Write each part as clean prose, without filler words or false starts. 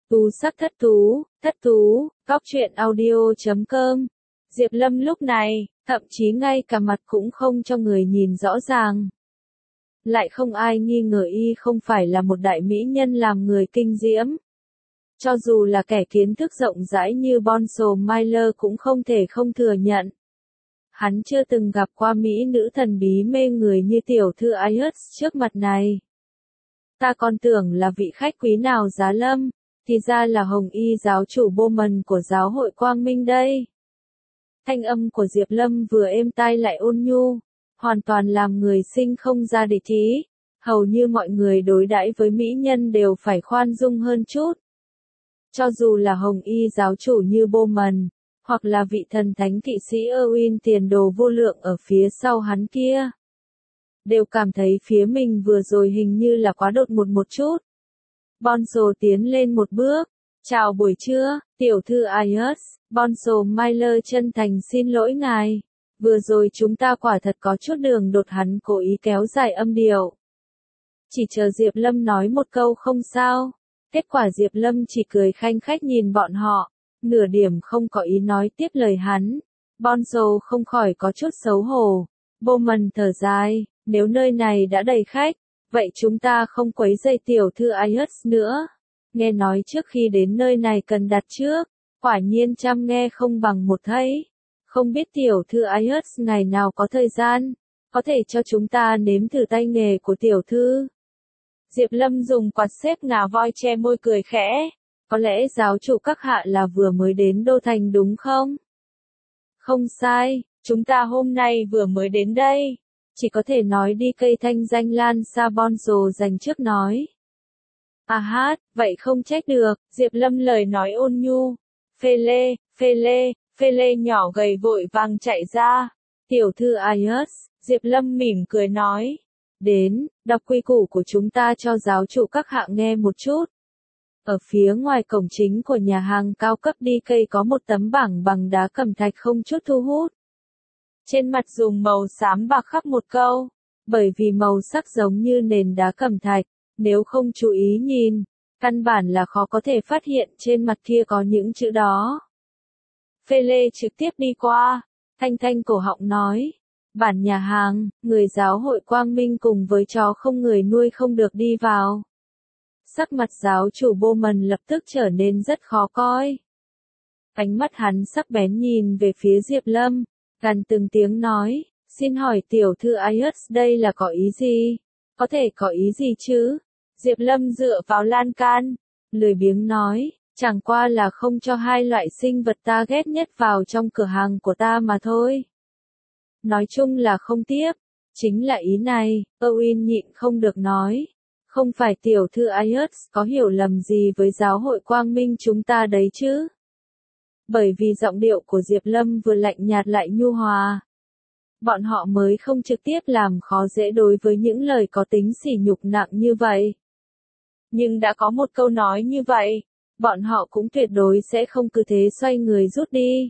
Tu sắc thất thú, góc truyện audio.com. Diệp Lâm lúc này, thậm chí ngay cả mặt cũng không cho người nhìn rõ ràng. Lại không ai nghi ngờ y không phải là một đại mỹ nhân làm người kinh diễm. Cho dù là kẻ kiến thức rộng rãi như Bonso Miller cũng không thể không thừa nhận. Hắn chưa từng gặp qua mỹ nữ thần bí mê người như tiểu thư Ayers trước mặt này. Ta còn tưởng là vị khách quý nào giá lâm, thì ra là Hồng Y giáo chủ Bowman của giáo hội Quang Minh đây. Thanh âm của Diệp Lâm vừa êm tai lại ôn nhu, hoàn toàn làm người sinh không ra địch ý. Hầu như mọi người đối đãi với mỹ nhân đều phải khoan dung hơn chút. Cho dù là Hồng Y giáo chủ như Bowman, hoặc là vị thần thánh kỵ sĩ Erwin tiền đồ vô lượng ở phía sau hắn kia, đều cảm thấy phía mình vừa rồi hình như là quá đột ngột một chút. Bonso tiến lên một bước. Chào buổi trưa, tiểu thư Ayers. Bonso Miller chân thành xin lỗi ngài. Vừa rồi chúng ta quả thật có chút đường đột, hắn cố ý kéo dài âm điệu. Chỉ chờ Diệp Lâm nói một câu không sao. Kết quả Diệp Lâm chỉ cười khanh khách nhìn bọn họ, nửa điểm không có ý nói tiếp lời hắn. Bonso không khỏi có chút xấu hổ. Bowman thở dài, nếu nơi này đã đầy khách, vậy chúng ta không quấy rầy tiểu thư Ayers nữa. Nghe nói trước khi đến nơi này cần đặt trước, quả nhiên trăm nghe không bằng một thấy. Không biết tiểu thư Ayers ngày nào có thời gian, có thể cho chúng ta nếm thử tay nghề của tiểu thư. Diệp Lâm dùng quạt xếp ngà voi che môi cười khẽ. Có lẽ giáo chủ các hạ là vừa mới đến Đô Thành đúng không? Không sai, chúng ta hôm nay vừa mới đến đây. Chỉ có thể nói đi cây thanh danh lan xa. Bonso dành trước nói. À hát, vậy không trách được. Diệp Lâm lời nói ôn nhu. Phê lê nhỏ gầy vội vàng chạy ra. Tiểu thư Ayers, Diệp Lâm mỉm cười nói. Đến, đọc quy củ của chúng ta cho giáo chủ các hạ nghe một chút. Ở phía ngoài cổng chính của nhà hàng cao cấp đi cây có một tấm bảng bằng đá cẩm thạch không chút thu hút. Trên mặt dùng màu xám bạc khắc một câu, bởi vì màu sắc giống như nền đá cẩm thạch, nếu không chú ý nhìn, căn bản là khó có thể phát hiện trên mặt kia có những chữ đó. Phê Lê trực tiếp đi qua, thanh cổ họng nói, bản nhà hàng, người giáo hội Quang Minh cùng với chó không người nuôi không được đi vào. Sắc mặt giáo chủ Bowman lập tức trở nên rất khó coi. Ánh mắt hắn sắc bén nhìn về phía Diệp Lâm, gần từng tiếng nói, xin hỏi tiểu thư Ayers đây là có ý gì? Có thể có ý gì chứ? Diệp Lâm dựa vào lan can, lười biếng nói, chẳng qua là không cho hai loại sinh vật ta ghét nhất vào trong cửa hàng của ta mà thôi. Nói chung là không tiếp, chính là ý này. Erwin nhịn không được nói. Không phải tiểu thư Ayers có hiểu lầm gì với giáo hội Quang Minh chúng ta đấy chứ? Bởi vì giọng điệu của Diệp Lâm vừa lạnh nhạt lại nhu hòa. Bọn họ mới không trực tiếp làm khó dễ đối với những lời có tính sỉ nhục nặng như vậy. Nhưng đã có một câu nói như vậy, bọn họ cũng tuyệt đối sẽ không cứ thế xoay người rút đi.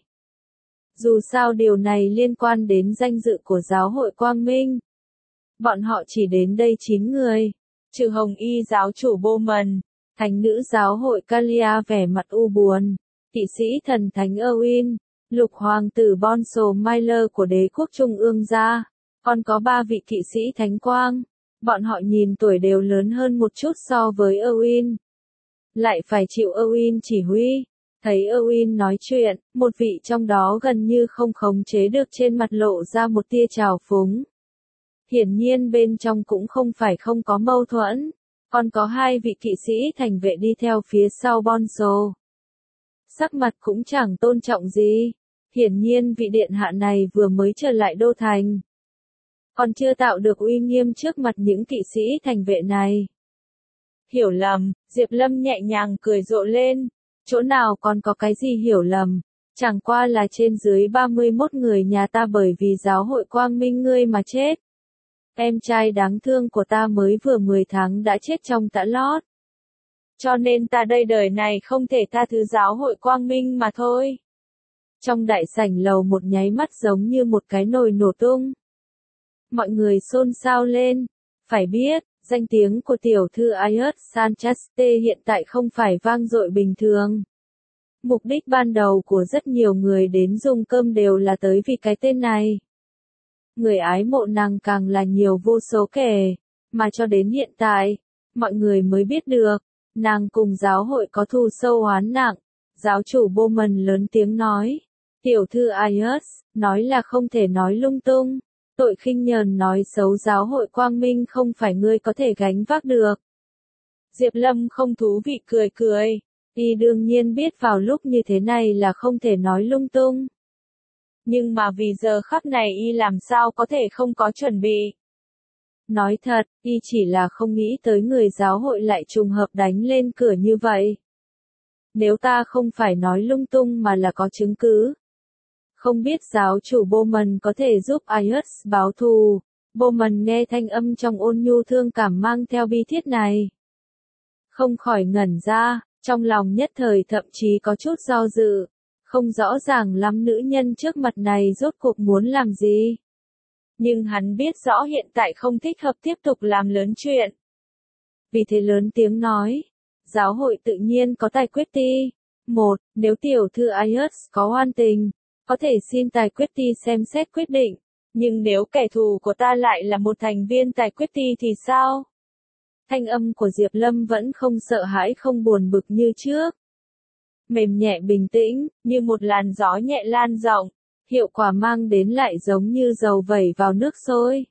Dù sao điều này liên quan đến danh dự của giáo hội Quang Minh. Bọn họ chỉ đến đây 9 người. Trừ Hồng Y giáo chủ Bowman, thánh nữ giáo hội Kalia vẻ mặt u buồn, kỵ sĩ thần thánh Erwin, lục hoàng tử Bonso Miller của đế quốc trung ương gia, còn có 3 vị kỵ sĩ thánh quang. Bọn họ nhìn tuổi đều lớn hơn một chút so với Erwin. Lại phải chịu Erwin chỉ huy. Thấy Erwin nói chuyện, một vị trong đó gần như không khống chế được trên mặt lộ ra một tia trào phúng. Hiển nhiên bên trong cũng không phải không có mâu thuẫn, còn có 2 vị kỵ sĩ thành vệ đi theo phía sau Bonso. Sắc mặt cũng chẳng tôn trọng gì, hiển nhiên vị điện hạ này vừa mới trở lại Đô Thành. Còn chưa tạo được uy nghiêm trước mặt những kỵ sĩ thành vệ này. Hiểu lầm, Diệp Lâm nhẹ nhàng cười rộ lên, chỗ nào còn có cái gì hiểu lầm, chẳng qua là trên dưới 31 người nhà ta bởi vì giáo hội Quang Minh ngươi mà chết. Em trai đáng thương của ta mới vừa 10 tháng đã chết trong tã lót. Cho nên ta đây đời này không thể tha thứ giáo hội Quang Minh mà thôi. Trong đại sảnh lầu một nháy mắt giống như một cái nồi nổ tung. Mọi người xôn xao lên. Phải biết, Danh tiếng của tiểu thư Ayers Sanchaste hiện tại không phải vang dội bình thường. Mục đích ban đầu của rất nhiều người đến dùng cơm đều là tới vì cái tên này. Người ái mộ nàng càng là nhiều vô số kể, mà cho đến hiện tại, mọi người mới biết được, nàng cùng giáo hội có thù sâu oán nặng. Giáo chủ Bowman lớn tiếng nói, tiểu thư Ayers, nói là không thể nói lung tung, tội khinh nhờn nói xấu giáo hội quang minh không phải ngươi có thể gánh vác được. Diệp Lâm không thú vị cười cười, y đương nhiên biết vào lúc như thế này là không thể nói lung tung. Nhưng mà vì giờ khắc này y làm sao có thể không có chuẩn bị. Nói thật, y chỉ là không nghĩ tới người giáo hội lại trùng hợp đánh lên cửa như vậy. Nếu ta không phải nói lung tung mà là có chứng cứ. Không biết giáo chủ Bowman có thể giúp Ayers báo thù. Bowman nghe thanh âm trong ôn nhu thương cảm mang theo bi thiết này. Không khỏi ngẩn ra, trong lòng nhất thời thậm chí có chút do dự. Không rõ ràng lắm nữ nhân trước mặt này rốt cuộc muốn làm gì. Nhưng hắn biết rõ hiện tại không thích hợp tiếp tục làm lớn chuyện. Vì thế lớn tiếng nói, giáo hội tự nhiên có tài quyết ti. Một, nếu tiểu thư Ayers có oan tình, có thể xin tài quyết ti xem xét quyết định. Nhưng nếu kẻ thù của ta lại là một thành viên tài quyết ti thì sao? Thanh âm của Diệp Lâm vẫn không sợ hãi không buồn bực như trước. Mềm nhẹ bình tĩnh, như một làn gió nhẹ lan rộng, hiệu quả mang đến lại giống như dầu vẩy vào nước sôi.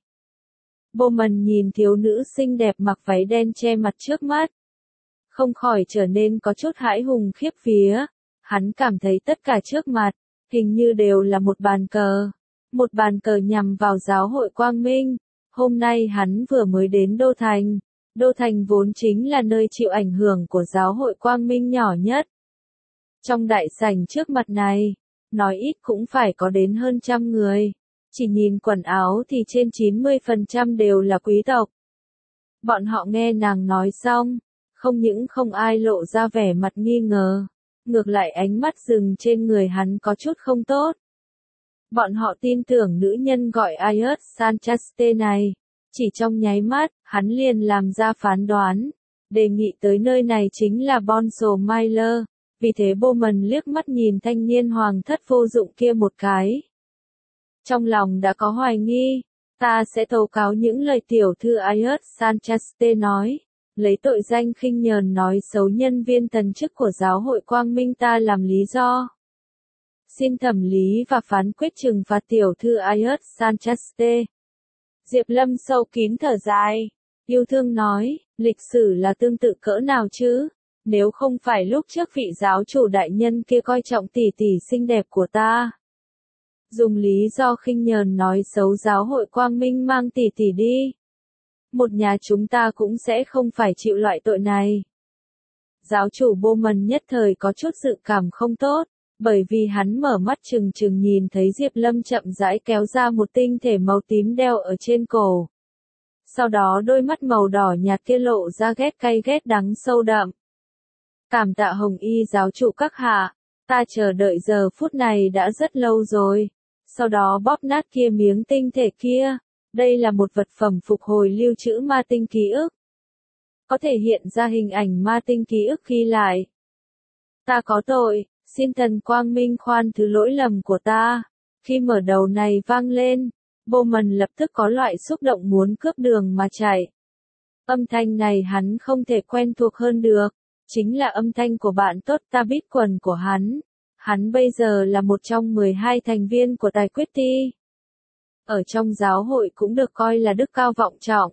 Bowman nhìn thiếu nữ xinh đẹp mặc váy đen che mặt trước mắt. Không khỏi trở nên có chút hãi hùng khiếp vía. Hắn cảm thấy tất cả trước mặt, hình như đều là một bàn cờ. Một bàn cờ nhằm vào giáo hội Quang Minh. Hôm nay hắn vừa mới đến Đô Thành. Đô Thành vốn chính là nơi chịu ảnh hưởng của giáo hội Quang Minh nhỏ nhất. Trong đại sảnh trước mặt này, nói ít cũng phải có đến hơn 100 người. Chỉ nhìn quần áo thì trên 90% đều là quý tộc. Bọn họ nghe nàng nói xong, không những không ai lộ ra vẻ mặt nghi ngờ, ngược lại ánh mắt dừng trên người hắn có chút không tốt. Bọn họ tin tưởng nữ nhân gọi Ayers Sanchaste này. Chỉ trong nháy mắt, hắn liền làm ra phán đoán. Đề nghị tới nơi này chính là Bonso Mailer. Vì thế Bowman liếc mắt nhìn thanh niên hoàng thất vô dụng kia một cái. Trong lòng đã có hoài nghi, ta sẽ tố cáo những lời tiểu thư Ayers Sanchaste nói, lấy tội danh khinh nhờn nói xấu nhân viên thần chức của giáo hội Quang Minh ta làm lý do. Xin thẩm lý và phán quyết trừng phạt tiểu thư Ayers Sanchaste. Diệp Lâm sâu kín thở dài, yêu thương nói, lịch sử là tương tự cỡ nào chứ? Nếu không phải lúc trước vị giáo chủ đại nhân kia coi trọng tỷ tỷ xinh đẹp của ta. Dùng lý do khinh nhờn nói xấu giáo hội Quang Minh mang tỷ tỷ đi. Một nhà chúng ta cũng sẽ không phải chịu loại tội này. Giáo chủ Bowman nhất thời có chút dự cảm không tốt, bởi vì hắn mở mắt trừng trừng nhìn thấy Diệp Lâm chậm rãi kéo ra một tinh thể màu tím đeo ở trên cổ. Sau đó đôi mắt màu đỏ nhạt kia lộ ra ghét cay ghét đắng sâu đậm. Cảm tạ Hồng Y giáo chủ các hạ, ta chờ đợi giờ phút này đã rất lâu rồi. Sau đó bóp nát kia miếng tinh thể kia, đây là một vật phẩm phục hồi lưu trữ ma tinh ký ức. Có thể hiện ra hình ảnh ma tinh ký ức ghi lại. Ta có tội, xin thần Quang Minh khoan thứ lỗi lầm của ta. Khi mở đầu này vang lên, Bowman lập tức có loại xúc động muốn cướp đường mà chạy. Âm thanh này hắn không thể quen thuộc hơn được. Chính là âm thanh của bạn tốt Tabit quần của hắn. Hắn bây giờ là một trong 12 thành viên của tài quyết ti. Ở trong giáo hội cũng được coi là đức cao vọng trọng.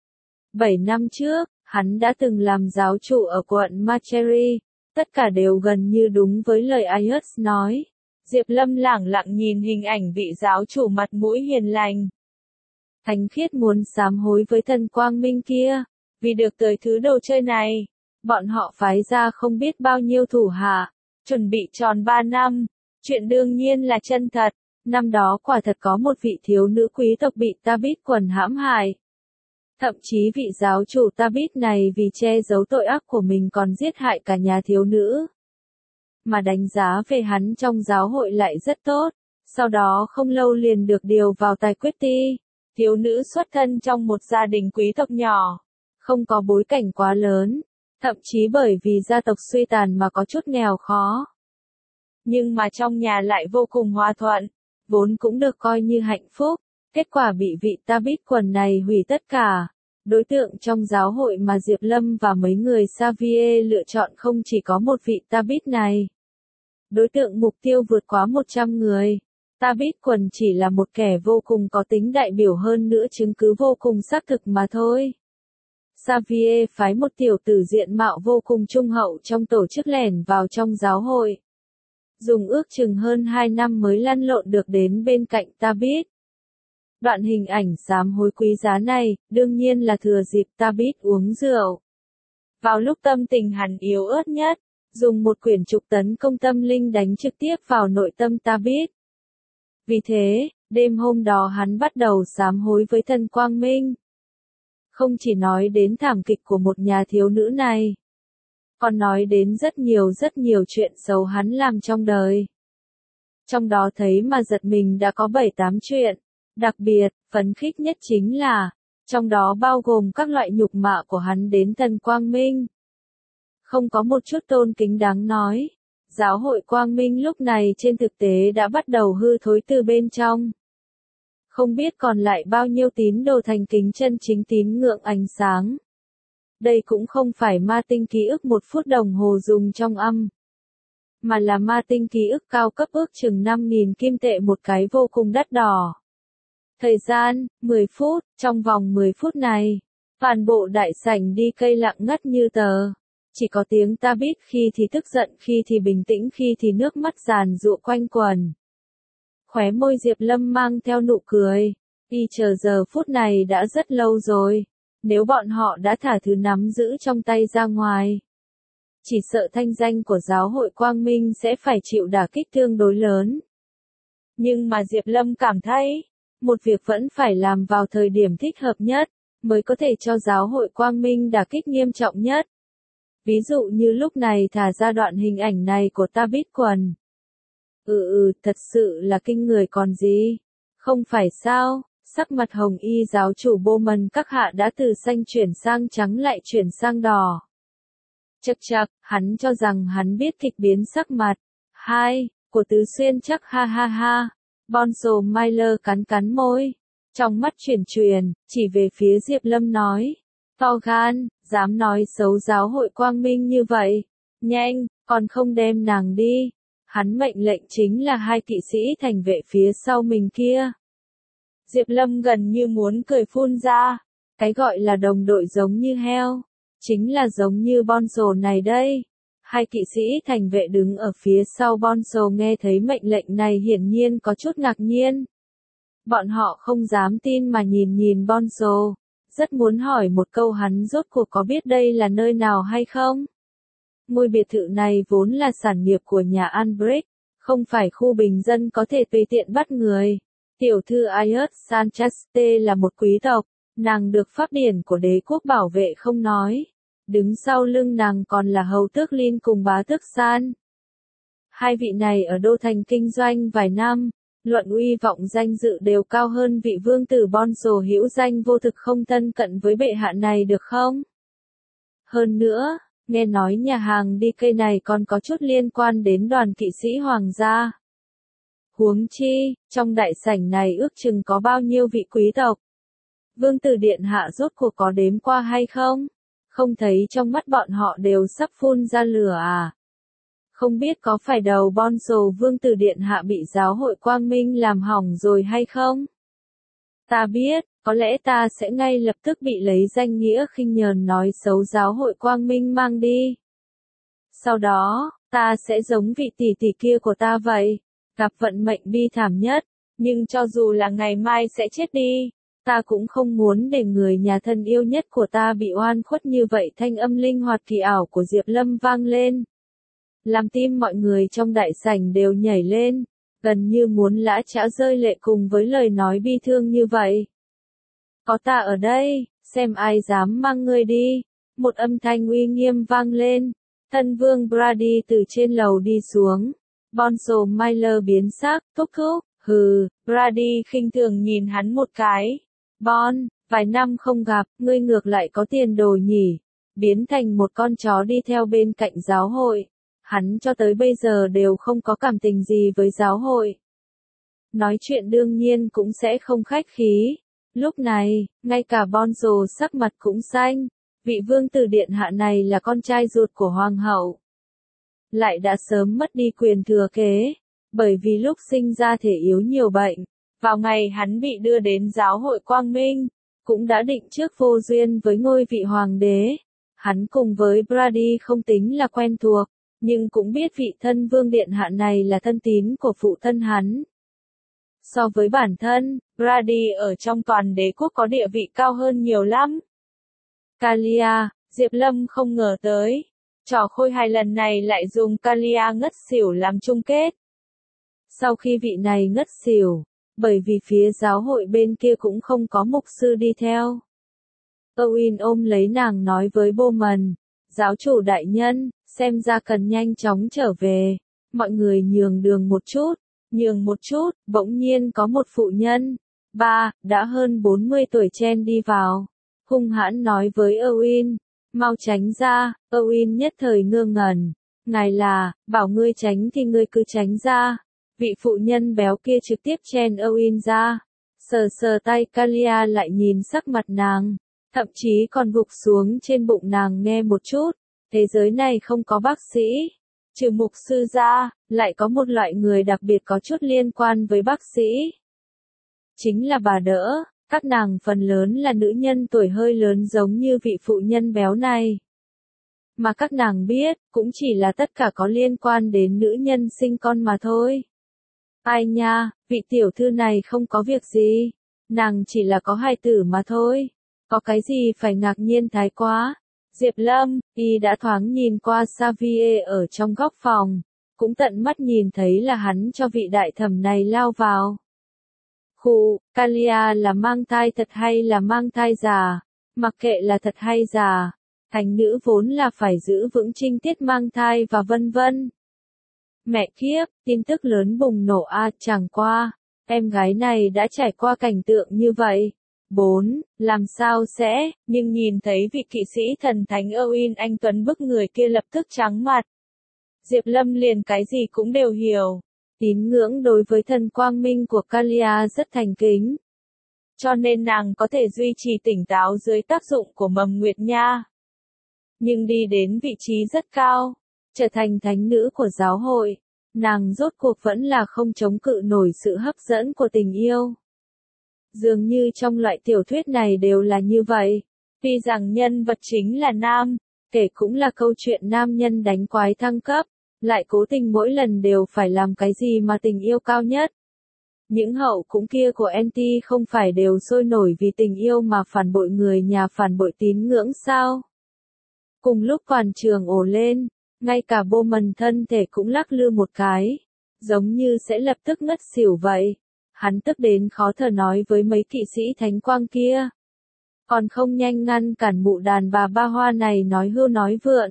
7 năm trước, hắn đã từng làm giáo chủ ở quận Machery. Tất cả đều gần như đúng với lời Ayers nói. Diệp Lâm lẳng lặng nhìn hình ảnh vị giáo chủ mặt mũi hiền lành. Thánh khiết muốn sám hối với thần Quang Minh kia. Vì được tới thứ đồ chơi này. Bọn họ phái ra không biết bao nhiêu thủ hạ, chuẩn bị tròn 3 năm, chuyện đương nhiên là chân thật, năm đó quả thật có một vị thiếu nữ quý tộc bị Tabit quần hãm hại. Thậm chí vị giáo chủ Tabit này vì che giấu tội ác của mình còn giết hại cả nhà thiếu nữ. Mà đánh giá về hắn trong giáo hội lại rất tốt, sau đó không lâu liền được điều vào tài quyết ti, thiếu nữ xuất thân trong một gia đình quý tộc nhỏ. Không có bối cảnh quá lớn, thậm chí bởi vì gia tộc suy tàn mà có chút nghèo khó. Nhưng mà trong nhà lại vô cùng hòa thuận, vốn cũng được coi như hạnh phúc, kết quả bị vị Tabit quần này hủy tất cả. Đối tượng trong giáo hội mà Diệp Lâm và mấy người Xavier lựa chọn không chỉ có một vị Tabit này. Đối tượng mục tiêu vượt quá 100 người. Tabit quần chỉ là một kẻ vô cùng có tính đại biểu hơn nữa chứng cứ vô cùng xác thực mà thôi. Xavier phái một tiểu tử diện mạo vô cùng trung hậu trong tổ chức lẻn vào trong giáo hội. Dùng ước chừng hơn 2 năm mới lăn lộn được đến bên cạnh Tabit. Đoạn hình ảnh sám hối quý giá này, đương nhiên là thừa dịp Tabit uống rượu. Vào lúc tâm tình hắn yếu ớt nhất, dùng một quyển trục tấn công tâm linh đánh trực tiếp vào nội tâm Tabit. Vì thế, đêm hôm đó hắn bắt đầu sám hối với thân Quang Minh. Không chỉ nói đến thảm kịch của một nhà thiếu nữ này, còn nói đến rất nhiều chuyện xấu hắn làm trong đời. Trong đó thấy mà giật mình đã có 7-8 chuyện, đặc biệt, phấn khích nhất chính là, trong đó bao gồm các loại nhục mạ của hắn đến thần Quang Minh. Không có một chút tôn kính đáng nói, giáo hội Quang Minh lúc này trên thực tế đã bắt đầu hư thối từ bên trong. Không biết còn lại bao nhiêu tín đồ thành kính chân chính tín ngưỡng ánh sáng. Đây cũng không phải ma tinh ký ức 1 phút đồng hồ dùng trong âm, mà là ma tinh ký ức cao cấp ước chừng 5.000 kim tệ một cái vô cùng đắt đỏ. Thời gian, 10 phút, trong vòng 10 phút này, toàn bộ đại sảnh đi cây lặng ngắt như tờ. Chỉ có tiếng Tabit khi thì tức giận, khi thì bình tĩnh, khi thì nước mắt giàn giụa quanh quần. Khóe môi Diệp Lâm mang theo nụ cười, y chờ giờ phút này đã rất lâu rồi. Nếu bọn họ đã thả thứ nắm giữ trong tay ra ngoài, chỉ sợ thanh danh của giáo hội Quang Minh sẽ phải chịu đả kích tương đối lớn. Nhưng mà Diệp Lâm cảm thấy, một việc vẫn phải làm vào thời điểm thích hợp nhất, mới có thể cho giáo hội Quang Minh đả kích nghiêm trọng nhất. Ví dụ như lúc này thả ra đoạn hình ảnh này của Tabit quần. Thật sự là kinh người còn gì. Không phải sao, sắc mặt hồng y giáo chủ Bowman các hạ đã từ xanh chuyển sang trắng lại chuyển sang đỏ. Chậc chậc, hắn cho rằng hắn biết kịch biến sắc mặt. Của Tứ Xuyên chắc ha ha ha. Bonzo Miller cắn cắn môi. Trong mắt chuyển, chỉ về phía Diệp Lâm nói. To gan, dám nói xấu giáo hội Quang Minh như vậy. Nhanh, còn không đem nàng đi. Hắn mệnh lệnh chính là 2 kỵ sĩ thành vệ phía sau mình kia. Diệp Lâm gần như muốn cười phun ra. Cái gọi là đồng đội giống như heo, chính là giống như Bonzo này đây. 2 kỵ sĩ thành vệ đứng ở phía sau Bonzo nghe thấy mệnh lệnh này hiển nhiên có chút ngạc nhiên. Bọn họ không dám tin mà nhìn Bonzo, rất muốn hỏi một câu hắn rốt cuộc có biết đây là nơi nào hay không. Ngôi biệt thự này vốn là sản nghiệp của nhà Albrecht, không phải khu bình dân có thể tùy tiện bắt người. Tiểu thư Ayers Sanchaste là một quý tộc, nàng được pháp điển của đế quốc bảo vệ không nói. Đứng sau lưng nàng còn là hầu tước Lin cùng bá tước San. 2 vị này ở đô thành kinh doanh vài năm, luận uy vọng danh dự đều cao hơn vị vương tử Bonzo hữu danh vô thực không thân cận với bệ hạ này được không? Hơn nữa, nghe nói nhà hàng đi cây này còn có chút liên quan đến đoàn kỵ sĩ hoàng gia. Huống chi, trong đại sảnh này ước chừng có bao nhiêu vị quý tộc. Vương tử điện hạ rốt cuộc có đếm qua hay không? Không thấy trong mắt bọn họ đều sắp phun ra lửa à? Không biết có phải đầu Bonzo vương tử điện hạ bị giáo hội Quang Minh làm hỏng rồi hay không? Ta biết, có lẽ ta sẽ ngay lập tức bị lấy danh nghĩa khinh nhờn nói xấu giáo hội Quang Minh mang đi. Sau đó, ta sẽ giống vị tỷ tỷ kia của ta vậy, gặp vận mệnh bi thảm nhất, nhưng cho dù là ngày mai sẽ chết đi, ta cũng không muốn để người nhà thân yêu nhất của ta bị oan khuất như vậy. Thanh âm linh hoạt kỳ ảo của Diệp Lâm vang lên, làm tim mọi người trong đại sảnh đều nhảy lên, gần như muốn lã chã rơi lệ cùng với lời nói bi thương như vậy. Có ta ở đây, xem ai dám mang ngươi đi. Một âm thanh uy nghiêm vang lên, thân vương Brady từ trên lầu đi xuống. Bonzo Miller biến sắc, thúc, Brady khinh thường nhìn hắn một cái. vài năm không gặp, ngươi ngược lại có tiền đồ nhỉ, biến thành một con chó đi theo bên cạnh giáo hội. Hắn cho tới bây giờ đều không có cảm tình gì với giáo hội. Nói chuyện đương nhiên cũng sẽ không khách khí. Lúc này, ngay cả Bonzo sắc mặt cũng xanh, vị vương tử điện hạ này là con trai ruột của hoàng hậu. Lại đã sớm mất đi quyền thừa kế, bởi vì lúc sinh ra thể yếu nhiều bệnh. Vào ngày hắn bị đưa đến giáo hội Quang Minh, cũng đã định trước vô duyên với ngôi vị hoàng đế. Hắn cùng với Brady không tính là quen thuộc, nhưng cũng biết vị thân vương điện hạ này là thân tín của phụ thân hắn. So với bản thân, Brady ở trong toàn đế quốc có địa vị cao hơn nhiều lắm. Kalia, Diệp Lâm không ngờ tới. Trò khôi hài lần này lại dùng Kalia ngất xỉu làm chung kết. Sau khi vị này ngất xỉu, bởi vì phía giáo hội bên kia cũng không có mục sư đi theo. Owen ôm lấy nàng nói với Bowman, giáo chủ đại nhân, xem ra cần nhanh chóng trở về. Mọi người nhường đường một chút, bỗng nhiên có một phụ nhân, đã hơn 40 tuổi chen đi vào. Hung hãn nói với Owen, mau tránh ra. Owen nhất thời ngơ ngẩn. Ngài là, bảo ngươi tránh thì ngươi cứ tránh ra. Vị phụ nhân béo kia trực tiếp chen Owen ra. Sờ sờ tay Kalia lại nhìn sắc mặt nàng. Thậm chí còn gục xuống trên bụng nàng nghe một chút. Thế giới này không có bác sĩ. Trừ mục sư ra, lại có một loại người đặc biệt có chút liên quan với bác sĩ. Chính là bà đỡ. Các nàng phần lớn là nữ nhân tuổi hơi lớn giống như vị phụ nhân béo này. Mà các nàng biết, cũng chỉ là tất cả có liên quan đến nữ nhân sinh con mà thôi. Ai nha, vị tiểu thư này không có việc gì. Nàng chỉ là có hài tử mà thôi. Có cái gì phải ngạc nhiên thái quá. Diệp Lâm, y đã thoáng nhìn qua Xavier ở trong góc phòng. Cũng tận mắt nhìn thấy là hắn cho vị đại thẩm này lao vào. Kalia là mang thai thật hay là mang thai giả? Mặc kệ là thật hay giả, thánh nữ vốn là phải giữ vững trinh tiết mang thai và vân vân. Mẹ kiếp, tin tức lớn bùng nổ chẳng qua, em gái này đã trải qua cảnh tượng như vậy. 4. Làm sao sẽ, nhưng nhìn thấy vị kỵ sĩ thần thánh Owen anh Tuấn bức người kia lập tức trắng mặt. Diệp Lâm liền cái gì cũng đều hiểu. Tín ngưỡng đối với thần quang minh của Kalia rất thành kính. Cho nên nàng có thể duy trì tỉnh táo dưới tác dụng của mầm nguyệt nha. Nhưng đi đến vị trí rất cao, trở thành thánh nữ của giáo hội, nàng rốt cuộc vẫn là không chống cự nổi sự hấp dẫn của tình yêu. Dường như trong loại tiểu thuyết này đều là như vậy. Tuy rằng nhân vật chính là nam, kể cũng là câu chuyện nam nhân đánh quái thăng cấp, lại cố tình mỗi lần đều phải làm cái gì mà tình yêu cao nhất. Những hậu cũng kia của NT không phải đều sôi nổi vì tình yêu mà phản bội người nhà phản bội tín ngưỡng sao? Cùng lúc toàn trường ồ lên, ngay cả Bowman thân thể cũng lắc lư một cái, giống như sẽ lập tức ngất xỉu vậy. Hắn tức đến khó thở nói với mấy kỵ sĩ thánh quang kia. Còn không nhanh ngăn cản mụ đàn bà ba hoa này nói hưu nói vượn.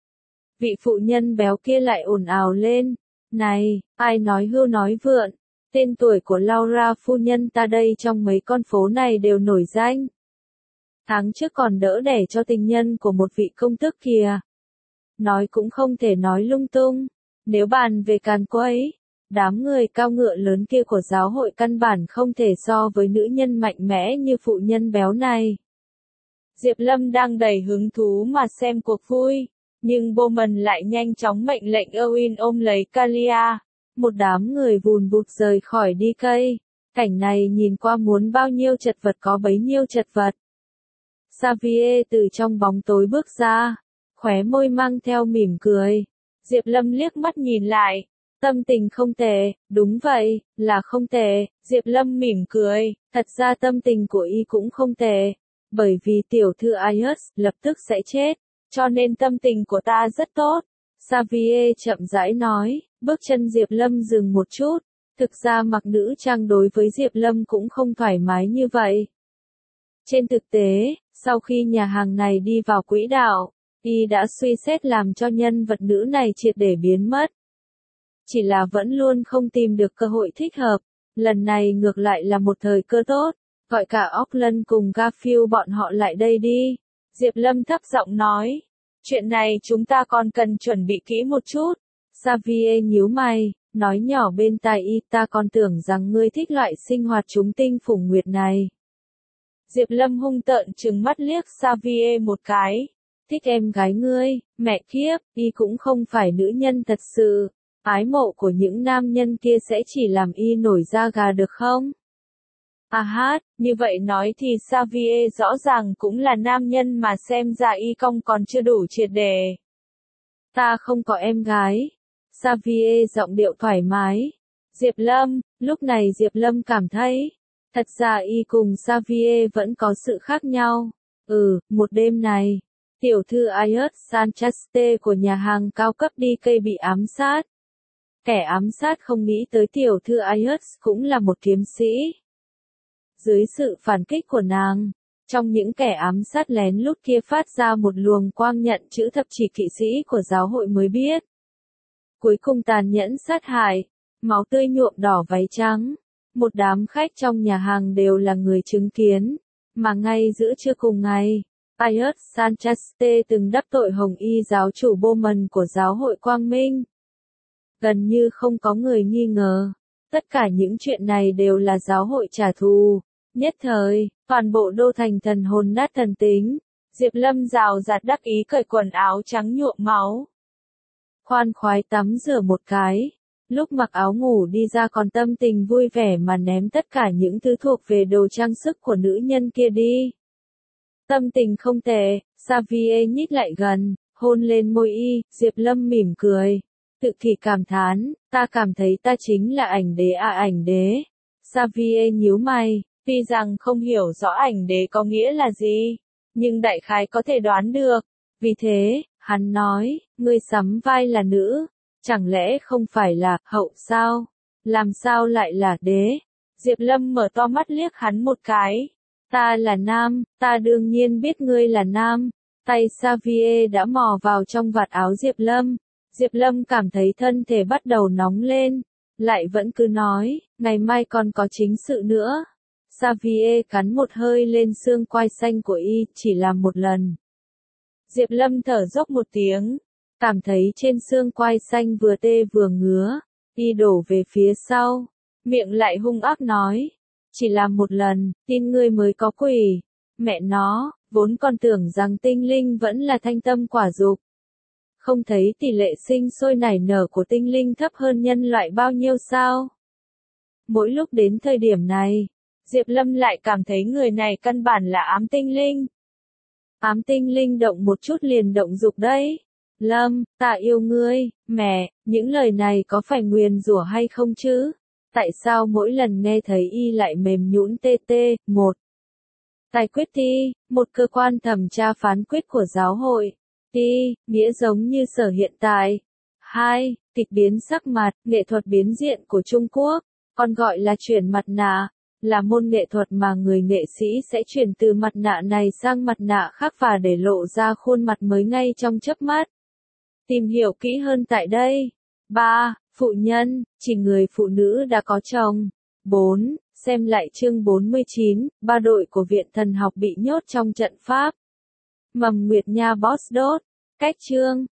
Vị phụ nhân béo kia lại ồn ào lên. Này, ai nói hưu nói vượn? Tên tuổi của Laura phu nhân ta đây trong mấy con phố này đều nổi danh. Tháng trước còn đỡ đẻ cho tình nhân của một vị công tước kìa. Nói cũng không thể nói lung tung. Nếu bàn về càn quấy, đám người cao ngựa lớn kia của giáo hội căn bản không thể so với nữ nhân mạnh mẽ như phụ nhân béo này. Diệp Lâm đang đầy hứng thú mà xem cuộc vui, nhưng Bowman lại nhanh chóng mệnh lệnh Owen ôm lấy Kalia. Một đám người vùn vụt rời khỏi đi cây. Cảnh này nhìn qua muốn bao nhiêu chật vật có bấy nhiêu chật vật. Xavier từ trong bóng tối bước ra, khóe môi mang theo mỉm cười. Diệp Lâm liếc mắt nhìn lại. Tâm tình không tệ, đúng vậy, là không tệ. Diệp Lâm mỉm cười, thật ra tâm tình của y cũng không tệ. Bởi vì tiểu thư Ayers lập tức sẽ chết, cho nên tâm tình của ta rất tốt. Xavier chậm rãi nói, bước chân Diệp Lâm dừng một chút. Thực ra mặc nữ trang đối với Diệp Lâm cũng không thoải mái như vậy. Trên thực tế, sau khi nhà hàng này đi vào quỹ đạo, y đã suy xét làm cho nhân vật nữ này triệt để biến mất. Chỉ là vẫn luôn không tìm được cơ hội thích hợp, lần này ngược lại là một thời cơ tốt. Gọi cả Auckland cùng Garfield bọn họ lại đây đi. Diệp Lâm thấp giọng nói. Chuyện này chúng ta còn cần chuẩn bị kỹ một chút. Xavier nhíu mày, nói nhỏ bên tai y, ta còn tưởng rằng ngươi thích loại sinh hoạt chúng tinh phủng nguyệt này. Diệp Lâm hung tợn trừng mắt liếc Xavier một cái. Thích em gái ngươi, mẹ kiếp, y cũng không phải nữ nhân thật sự. Ái mộ của những nam nhân kia sẽ chỉ làm y nổi da gà được không? À hát, như vậy nói thì Xavier rõ ràng cũng là nam nhân mà xem ra y cong còn chưa đủ triệt để. Ta không có em gái. Xavier giọng điệu thoải mái. Diệp Lâm, lúc này Diệp Lâm cảm thấy, thật ra y cùng Xavier vẫn có sự khác nhau. Một đêm này, tiểu thư Ayers Sanchaste của nhà hàng cao cấp DK bị ám sát. Kẻ ám sát không nghĩ tới tiểu thư Ayers cũng là một kiếm sĩ. Dưới sự phản kích của nàng, trong những kẻ ám sát lén lút kia phát ra một luồng quang nhận chữ thập chỉ kỵ sĩ của giáo hội mới biết. Cuối cùng tàn nhẫn sát hại, máu tươi nhuộm đỏ váy trắng. Một đám khách trong nhà hàng đều là người chứng kiến, mà ngay giữa trưa cùng ngày, Ayers Sanchaste từng đắc tội Hồng Y giáo chủ Bowman của giáo hội Quang Minh. Gần như không có người nghi ngờ, tất cả những chuyện này đều là giáo hội trả thù. Nhất thời, toàn bộ đô thành thần hồn nát thần tính. Diệp Lâm rào rạt đắc ý cởi quần áo trắng nhuộm máu. Khoan khoái tắm rửa một cái. Lúc mặc áo ngủ đi ra còn tâm tình vui vẻ mà ném tất cả những thứ thuộc về đồ trang sức của nữ nhân kia đi. Tâm tình không tệ, Xavier nhích lại gần, hôn lên môi y, Diệp Lâm mỉm cười. Tự kỷ cảm thán, ta cảm thấy ta chính là ảnh đế à ảnh đế. Xavier nhíu mày, tuy rằng không hiểu rõ ảnh đế có nghĩa là gì, nhưng đại khái có thể đoán được. Vì thế, hắn nói, ngươi sắm vai là nữ, chẳng lẽ không phải là hậu sao? Làm sao lại là đế? Diệp Lâm mở to mắt liếc hắn một cái. Ta là nam, ta đương nhiên biết ngươi là nam. Tay Xavier đã mò vào trong vạt áo Diệp Lâm. Diệp Lâm cảm thấy thân thể bắt đầu nóng lên, lại vẫn cứ nói, ngày mai còn có chính sự nữa. Xavier cắn một hơi lên xương quai xanh của y, chỉ làm một lần. Diệp Lâm thở dốc một tiếng, cảm thấy trên xương quai xanh vừa tê vừa ngứa, y đổ về phía sau, miệng lại hung ác nói, chỉ làm một lần, tin ngươi mới có quỷ. Mẹ nó, vốn còn tưởng rằng tinh linh vẫn là thanh tâm quả dục. Không thấy tỷ lệ sinh sôi nảy nở của tinh linh thấp hơn nhân loại bao nhiêu sao? Mỗi lúc đến thời điểm này, Diệp Lâm lại cảm thấy người này căn bản là ám tinh linh. Ám tinh linh động một chút liền động dục đấy. Lâm, ta yêu ngươi, mẹ, những lời này có phải nguyền rủa hay không chứ? Tại sao mỗi lần nghe thấy y lại mềm nhũn tê tê? 1. Tài quyết thi, một cơ quan thẩm tra phán quyết của giáo hội. Ti, nghĩa giống như sở hiện tại. 2. Kịch biến sắc mặt, nghệ thuật biến diện của Trung Quốc, còn gọi là chuyển mặt nạ, là môn nghệ thuật mà người nghệ sĩ sẽ chuyển từ mặt nạ này sang mặt nạ khác và để lộ ra khuôn mặt mới ngay trong chớp mắt. Tìm hiểu kỹ hơn tại đây. 3. Phụ nhân, chỉ người phụ nữ đã có chồng. 4. Xem lại chương 49, ba đội của Viện Thần học bị nhốt trong trận pháp. Mầm Nguyệt Nha Boss Đốt. Cách chương